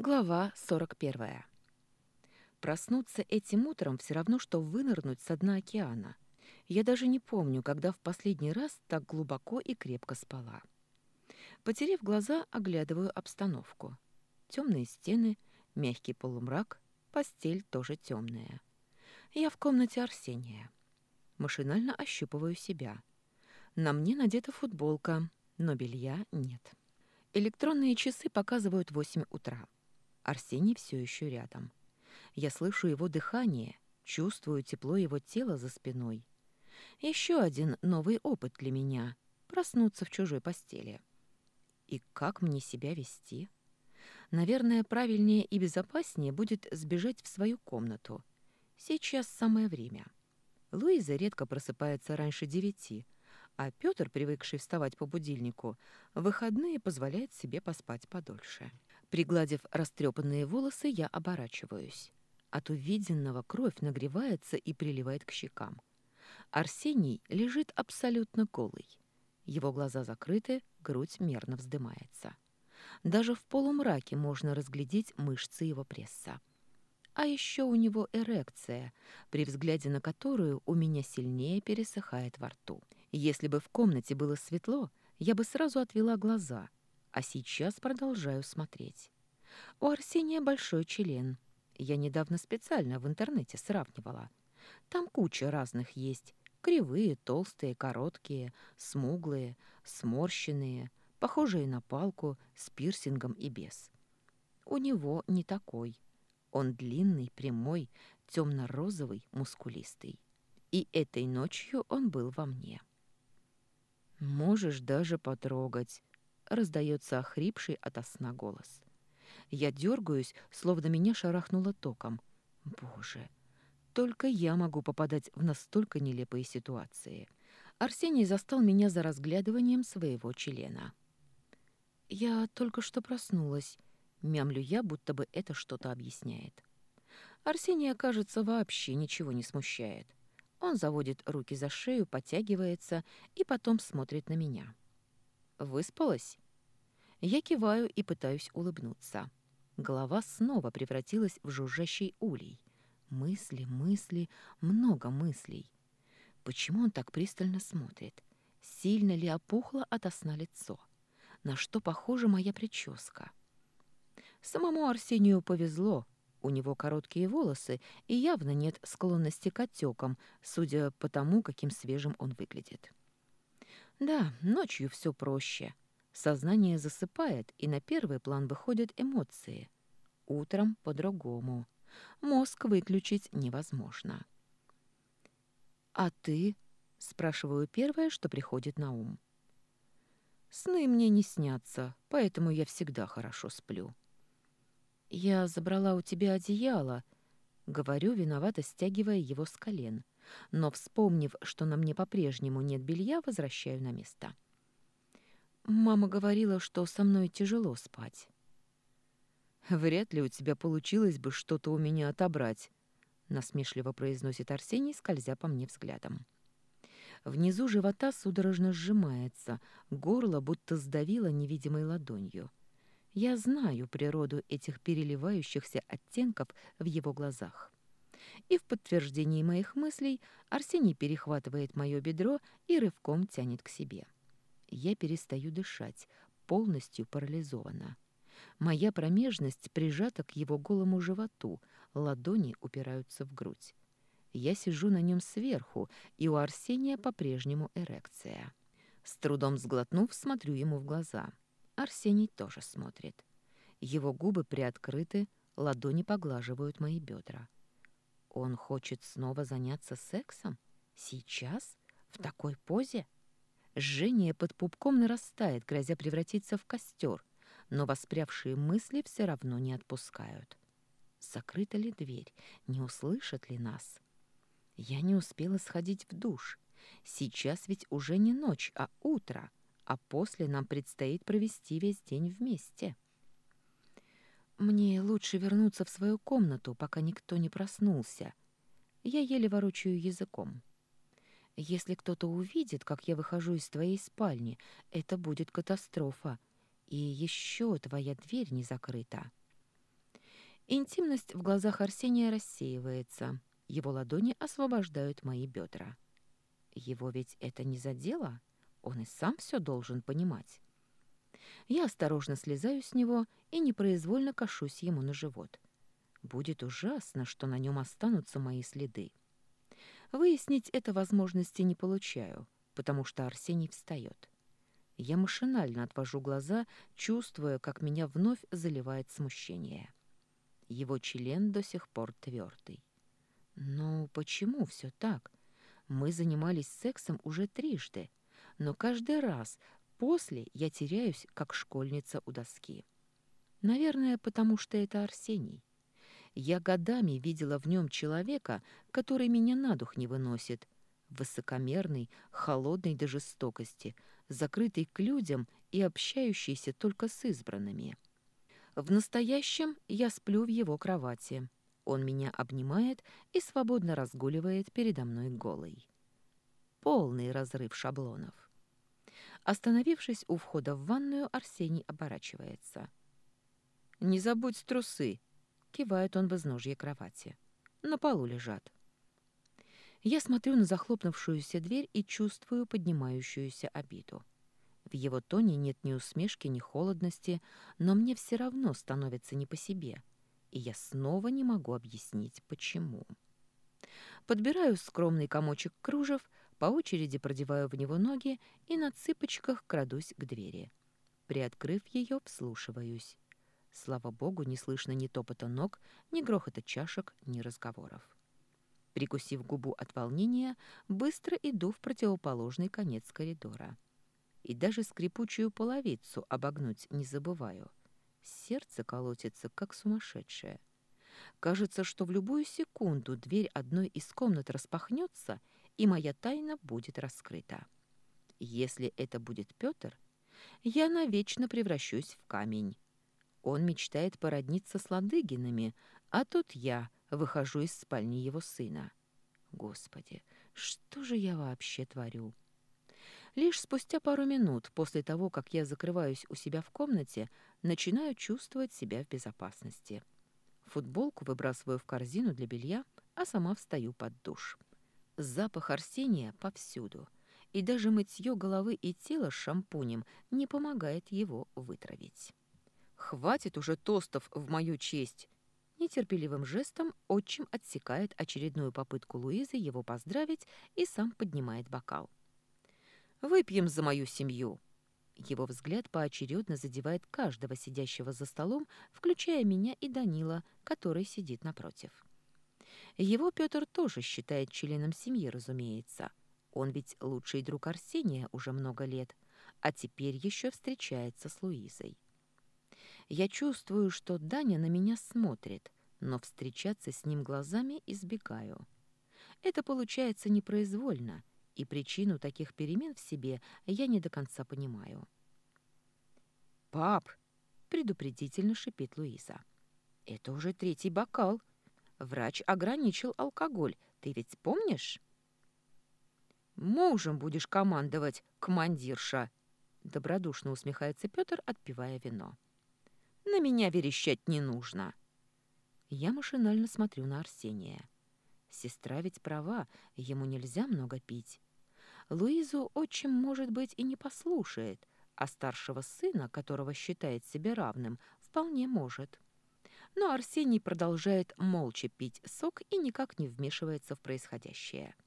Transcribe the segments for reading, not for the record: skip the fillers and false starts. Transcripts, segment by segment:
Глава 41. Проснуться этим утром все равно, что вынырнуть со дна океана. Я даже не помню, когда в последний раз так глубоко и крепко спала. Потерев глаза, оглядываю обстановку. Темные стены, мягкий полумрак, постель тоже темная. Я в комнате Арсения. Машинально ощупываю себя. На мне надета футболка, но белья нет. Электронные часы показывают 8 утра. Арсений все еще рядом. Я слышу его дыхание, чувствую тепло его тела за спиной. Еще один новый опыт для меня — проснуться в чужой постели. И как мне себя вести? Наверное, правильнее и безопаснее будет сбежать в свою комнату. Сейчас самое время. Луиза редко просыпается раньше 9, а Пётр, привыкший вставать по будильнику, в выходные позволяет себе поспать подольше. Пригладив растрепанные волосы, я оборачиваюсь. От увиденного кровь нагревается и приливает к щекам. Арсений лежит абсолютно голый. Его глаза закрыты, грудь мерно вздымается. Даже в полумраке можно разглядеть мышцы его пресса. А еще у него эрекция, при взгляде на которую у меня сильнее пересыхает во рту. Если бы в комнате было светло, я бы сразу отвела глаза, а сейчас продолжаю смотреть. У Арсения большой член. Я недавно специально в интернете сравнивала. Там куча разных есть. Кривые, толстые, короткие, смуглые, сморщенные, похожие на палку, с пирсингом и без. У него не такой. Он длинный, прямой, темно-розовый, мускулистый. И этой ночью он был во мне. «Можешь даже потрогать», — раздается охрипший ото сна голос. Я дергаюсь, словно меня шарахнуло током. Боже, только я могу попадать в настолько нелепые ситуации. Арсений застал меня за разглядыванием своего члена. «Я только что проснулась», — мямлю я, будто бы это что-то объясняет. Арсения, кажется, вообще ничего не смущает. Он заводит руки за шею, подтягивается и потом смотрит на меня. «Выспалась?» Я киваю и пытаюсь улыбнуться. Голова снова превратилась в жужжащий улей. Мысли, мысли, много мыслей. Почему он так пристально смотрит? Сильно ли опухло ото сна лицо? На что похожа моя прическа? Самому Арсению повезло. У него короткие волосы и явно нет склонности к отекам, судя по тому, каким свежим он выглядит. Да, ночью все проще. Сознание засыпает, и на первый план выходят эмоции. Утром по-другому. Мозг выключить невозможно. «А ты?» — спрашиваю первое, что приходит на ум. «Сны мне не снятся, поэтому я всегда хорошо сплю». «Я забрала у тебя одеяло», — говорю, виновато стягивая его с колен, но, вспомнив, что на мне по-прежнему нет белья, возвращаю на место. Мама говорила, что со мной тяжело спать. «Вряд ли у тебя получилось бы что-то у меня отобрать», — насмешливо произносит Арсений, скользя по мне взглядом. Внизу живота судорожно сжимается, горло будто сдавило невидимой ладонью. Я знаю природу этих переливающихся оттенков в его глазах. И в подтверждении моих мыслей Арсений перехватывает мое бедро и рывком тянет к себе. Я перестаю дышать, полностью парализована. Моя промежность прижата к его голому животу, ладони упираются в грудь. Я сижу на нем сверху, и у Арсения по-прежнему эрекция. С трудом сглотнув, смотрю ему в глаза. Арсений тоже смотрит. Его губы приоткрыты, ладони поглаживают мои бедра. Он хочет снова заняться сексом? Сейчас? В такой позе? Жжение под пупком нарастает, грозя превратиться в костер, но воспрявшие мысли все равно не отпускают. Закрыта ли дверь? Не услышат ли нас? Я не успела сходить в душ. Сейчас ведь уже не ночь, а утро, а после нам предстоит провести весь день вместе. Мне лучше вернуться в свою комнату, пока никто не проснулся. Я еле ворочаю языком. Если кто-то увидит, как я выхожу из твоей спальни, это будет катастрофа. И еще твоя дверь не закрыта. Интимность в глазах Арсения рассеивается. Его ладони освобождают мои бедра. Его ведь это не задело? Он и сам все должен понимать. Я осторожно слезаю с него и непроизвольно кашусь ему на живот. Будет ужасно, что на нем останутся мои следы. Выяснить это возможности не получаю, потому что Арсений встает. Я машинально отвожу глаза, чувствуя, как меня вновь заливает смущение. Его член до сих пор твердый. Ну, почему все так? Мы занимались сексом уже трижды, но каждый раз после я теряюсь, как школьница у доски. Наверное, потому что это Арсений. Я годами видела в нем человека, который меня на дух не выносит. Высокомерный, холодный до жестокости, закрытый к людям и общающийся только с избранными. В настоящем я сплю в его кровати. Он меня обнимает и свободно разгуливает передо мной голой. Полный разрыв шаблонов. Остановившись у входа в ванную, Арсений оборачивается. «Не забудь трусы!» — кивает он в изножье кровати. «На полу лежат». Я смотрю на захлопнувшуюся дверь и чувствую поднимающуюся обиду. В его тоне нет ни усмешки, ни холодности, но мне все равно становится не по себе, и я снова не могу объяснить, почему. Подбираю скромный комочек кружев, по очереди продеваю в него ноги и на цыпочках крадусь к двери. Приоткрыв ее, вслушиваюсь. Слава богу, не слышно ни топота ног, ни грохота чашек, ни разговоров. Прикусив губу от волнения, быстро иду в противоположный конец коридора. И даже скрипучую половицу обогнуть не забываю. Сердце колотится, как сумасшедшее. Кажется, что в любую секунду дверь одной из комнат распахнется, и моя тайна будет раскрыта. Если это будет Петр, я навечно превращусь в камень. Он мечтает породниться с Ладыгинами, а тут я выхожу из спальни его сына. Господи, что же я вообще творю? Лишь спустя пару минут после того, как я закрываюсь у себя в комнате, начинаю чувствовать себя в безопасности. Футболку выбрасываю в корзину для белья, а сама встаю под душ. Запах Арсения повсюду, и даже мытье головы и тела шампунем не помогает его вытравить. «Хватит уже тостов в мою честь!» Нетерпеливым жестом отчим отсекает очередную попытку Луизы его поздравить и сам поднимает бокал. «Выпьем за мою семью!» Его взгляд поочередно задевает каждого сидящего за столом, включая меня и Данила, который сидит напротив. Его Петр тоже считает членом семьи, разумеется. Он ведь лучший друг Арсения уже много лет, а теперь еще встречается с Луизой. Я чувствую, что Даня на меня смотрит, но встречаться с ним глазами избегаю. Это получается непроизвольно, и причину таких перемен в себе я не до конца понимаю. «Пап!» — предупредительно шипит Луиза. «Это уже третий бокал. Врач ограничил алкоголь, ты ведь помнишь?» «Мужем будешь командовать, командирша!» — добродушно усмехается Петр, отпивая вино. «На меня верещать не нужно!» Я машинально смотрю на Арсения. Сестра ведь права, ему нельзя много пить. Луизу отчим, может быть, и не послушает, а старшего сына, которого считает себе равным, вполне может. Но Арсений продолжает молча пить сок и никак не вмешивается в происходящее.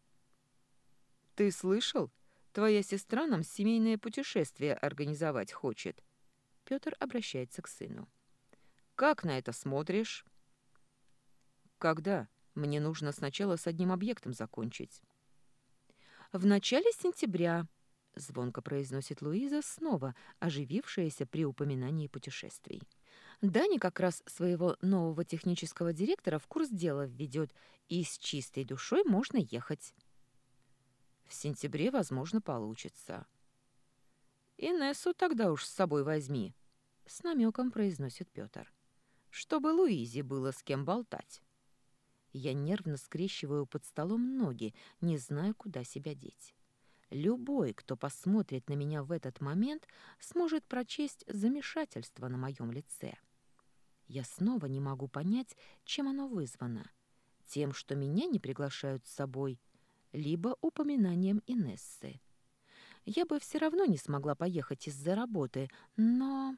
«Ты слышал? Твоя сестра нам семейное путешествие организовать хочет». Петр обращается к сыну. «Как на это смотришь?» «Когда? Мне нужно сначала с одним объектом закончить». «В начале сентября», — звонко произносит Луиза, снова оживившаяся при упоминании путешествий. «Даня как раз своего нового технического директора в курс дела введет, и с чистой душой можно ехать». «В сентябре, возможно, получится». «Инессу тогда уж с собой возьми», — с намеком произносит Петр. «Чтобы Луизе было с кем болтать». Я нервно скрещиваю под столом ноги, не зная, куда себя деть. Любой, кто посмотрит на меня в этот момент, сможет прочесть замешательство на моем лице. Я снова не могу понять, чем оно вызвано. Тем, что меня не приглашают с собой, либо упоминанием Инессы. Я бы все равно не смогла поехать из-за работы, но...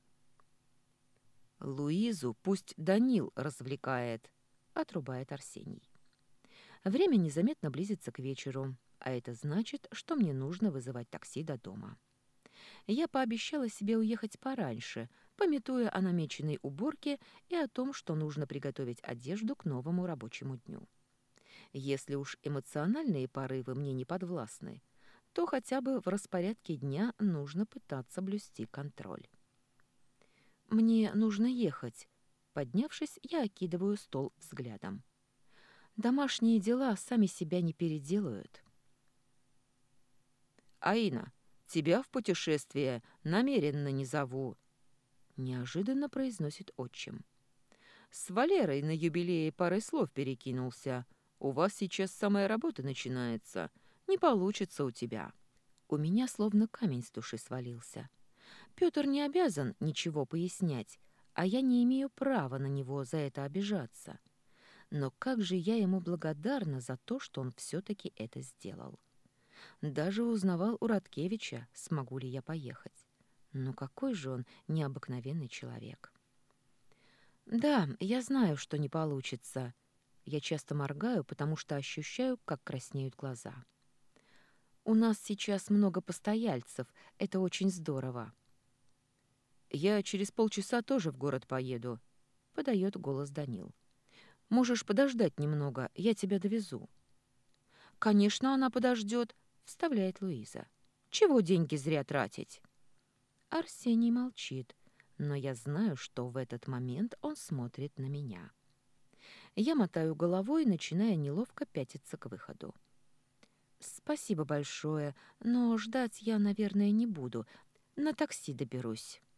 «Луизу пусть Данил развлекает», — отрубает Арсений. Время незаметно близится к вечеру, а это значит, что мне нужно вызывать такси до дома. Я пообещала себе уехать пораньше, памятуя о намеченной уборке и о том, что нужно приготовить одежду к новому рабочему дню. Если уж эмоциональные порывы мне не подвластны, то хотя бы в распорядке дня нужно пытаться блюсти контроль. «Мне нужно ехать». Поднявшись, я окидываю стол взглядом. Домашние дела сами себя не переделают. «Аина, тебя в путешествие намеренно не зову», — неожиданно произносит отчим. «С Валерой на юбилее парой слов перекинулся. У вас сейчас самая работа начинается. Не получится у тебя». У меня словно камень с души свалился. Пётр не обязан ничего пояснять, а я не имею права на него за это обижаться. Но как же я ему благодарна за то, что он все-таки это сделал. Даже узнавал у Радкевича, смогу ли я поехать. Ну какой же он необыкновенный человек. Да, я знаю, что не получится. Я часто моргаю, потому что ощущаю, как краснеют глаза. У нас сейчас много постояльцев, это очень здорово. «Я через полчаса тоже в город поеду», — подает голос Данил. Можешь подождать немного, я тебя довезу. «Конечно, она подождет», — вставляет Луиза. «Чего деньги зря тратить?» Арсений молчит, но я знаю, что в этот момент он смотрит на меня. Я мотаю головой, начиная неловко пятиться к выходу. «Спасибо большое, но ждать я, наверное, не буду. На такси доберусь».